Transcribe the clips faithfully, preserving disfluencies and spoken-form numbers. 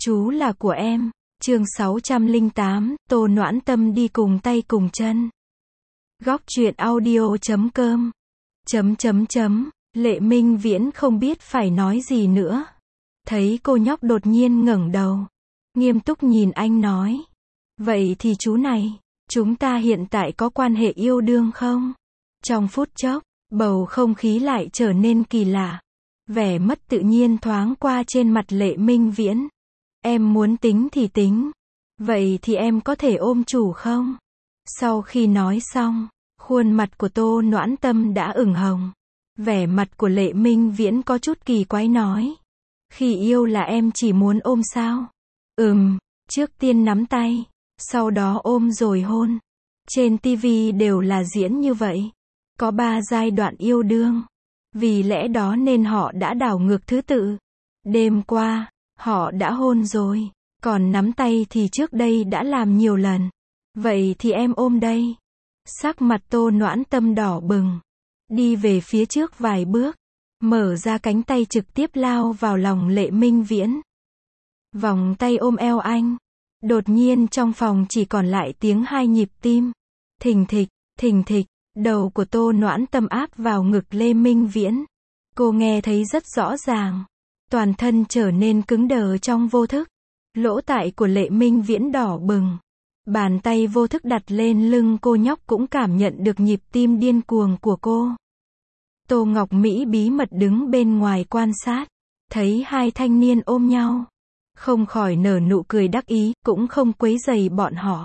Chú là của em. Chương sáu trăm lẻ tám, Tô Noãn Tâm đi cùng tay cùng chân. Góc truyện audio chấm com. Chấm chấm chấm. Lệ Minh Viễn không biết phải nói gì nữa. Thấy cô nhóc đột nhiên ngẩng đầu. Nghiêm túc nhìn anh nói. Vậy thì chú này, chúng ta hiện tại có quan hệ yêu đương không? Trong phút chốc, bầu không khí lại trở nên kỳ lạ. Vẻ mất tự nhiên thoáng qua trên mặt Lệ Minh Viễn. Em muốn tính thì tính. Vậy thì em có thể ôm chủ không? Sau khi nói xong, khuôn mặt của Tô Noãn Tâm đã ửng hồng. Vẻ mặt của Lệ Minh Viễn có chút kỳ quái nói. Khi yêu là em chỉ muốn ôm sao? Ừm, trước tiên nắm tay, sau đó ôm rồi hôn. Trên tivi đều là diễn như vậy. Có ba giai đoạn yêu đương. Vì lẽ đó nên họ đã đảo ngược thứ tự. Đêm qua, họ đã hôn rồi. Còn nắm tay thì trước đây đã làm nhiều lần. Vậy thì em ôm đây. Sắc mặt Tô Noãn Tâm đỏ bừng. Đi về phía trước vài bước. Mở ra cánh tay trực tiếp lao vào lòng Lệ Minh Viễn. Vòng tay ôm eo anh. Đột nhiên trong phòng chỉ còn lại tiếng hai nhịp tim. Thình thịch, thình thịch. Đầu của Tô Noãn Tâm áp vào ngực Lệ Minh Viễn. Cô nghe thấy rất rõ ràng. Toàn thân trở nên cứng đờ trong vô thức. Lỗ tai của Lệ Minh Viễn đỏ bừng. Bàn tay vô thức đặt lên lưng cô nhóc cũng cảm nhận được nhịp tim điên cuồng của cô. Tô Ngọc Mỹ bí mật đứng bên ngoài quan sát. Thấy hai thanh niên ôm nhau. Không khỏi nở nụ cười đắc ý, cũng không quấy rầy bọn họ.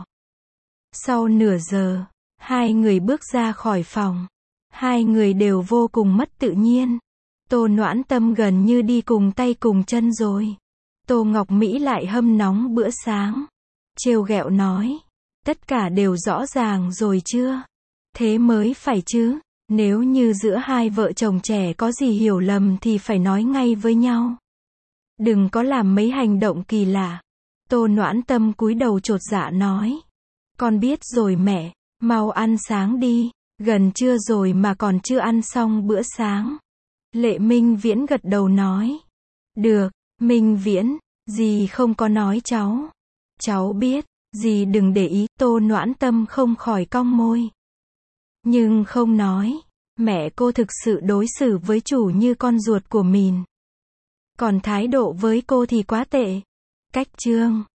Sau nửa giờ, hai người bước ra khỏi phòng. Hai người đều vô cùng mất tự nhiên. Tô Noãn Tâm gần như đi cùng tay cùng chân rồi. Tô Ngọc Mỹ lại hâm nóng bữa sáng. Trêu ghẹo nói. Tất cả đều rõ ràng rồi chưa? Thế mới phải chứ. Nếu như giữa hai vợ chồng trẻ có gì hiểu lầm thì phải nói ngay với nhau. Đừng có làm mấy hành động kỳ lạ. Tô Noãn Tâm cúi đầu chột dạ nói. Con biết rồi mẹ, mau ăn sáng đi. Gần trưa rồi mà còn chưa ăn xong bữa sáng. Lệ Minh Viễn gật đầu nói. Được, Minh Viễn, dì không có nói cháu. Cháu biết, dì đừng để ý. Tô Noãn Tâm không khỏi cong môi. Nhưng không nói. Mẹ cô thực sự đối xử với chủ như con ruột của mình. Còn thái độ với cô thì quá tệ. Cách chương